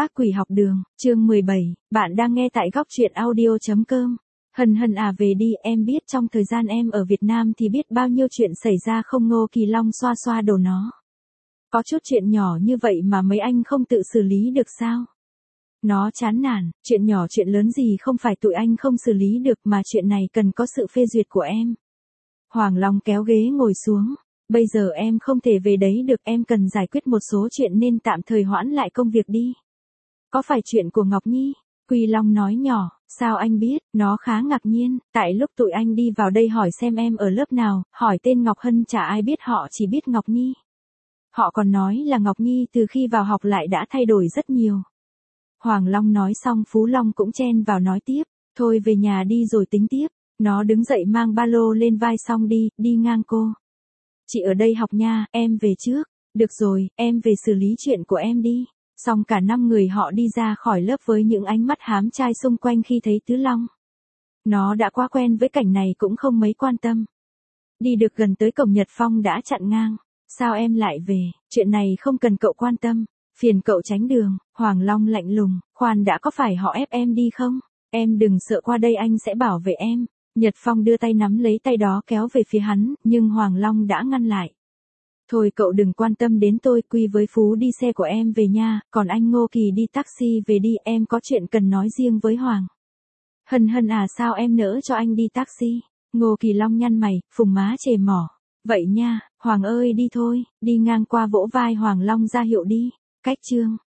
Ác quỷ học đường, chương 17, bạn đang nghe tại góc truyện audio.com. Hân hân à về đi, em biết trong thời gian em ở Việt Nam thì biết bao nhiêu chuyện xảy ra không. Ngô Kỳ Long xoa xoa đầu nó. Có chút chuyện nhỏ như vậy mà mấy anh không tự xử lý được sao? Nó chán nản, chuyện nhỏ chuyện lớn gì không phải tụi anh không xử lý được mà chuyện này cần có sự phê duyệt của em. Hoàng Long kéo ghế ngồi xuống. Bây giờ em không thể về đấy được, em cần giải quyết một số chuyện nên tạm thời hoãn lại công việc đi. Có phải chuyện của Ngọc Nhi? Quy Long nói nhỏ, sao anh biết? Nó khá ngạc nhiên, tại lúc tụi anh đi vào đây hỏi xem em ở lớp nào, hỏi tên Ngọc Hân chả ai biết, họ chỉ biết Ngọc Nhi. Họ còn nói là Ngọc Nhi từ khi vào học lại đã thay đổi rất nhiều. Hoàng Long nói xong Phú Long cũng chen vào nói tiếp, thôi về nhà đi rồi tính tiếp. Nó đứng dậy mang ba lô lên vai xong đi ngang cô. Chị ở đây học nha, em về trước. Được rồi, em về xử lý chuyện của em đi. Xong cả 5 người họ đi ra khỏi lớp với những ánh mắt hám trai xung quanh khi thấy Tứ Long. Nó đã quá quen với cảnh này cũng không mấy quan tâm. Đi được gần tới cổng Nhật Phong đã chặn ngang. Sao em lại về, chuyện này không cần cậu quan tâm. Phiền cậu tránh đường. Hoàng Long lạnh lùng, khoan đã, có phải họ ép em đi không? Em đừng sợ, qua đây anh sẽ bảo vệ em. Nhật Phong đưa tay nắm lấy tay đó kéo về phía hắn, nhưng Hoàng Long đã ngăn lại. Thôi cậu đừng quan tâm đến tôi, Quy với Phú đi xe của em về nha, còn anh Ngô Kỳ đi taxi về đi, em có chuyện cần nói riêng với Hoàng. Hân hân à, sao em nỡ cho anh đi taxi? Ngô Kỳ Long nhăn mày, phùng má chề mỏ. Vậy nha, Hoàng ơi đi thôi, đi ngang qua vỗ vai Hoàng Long ra hiệu đi. Cách chương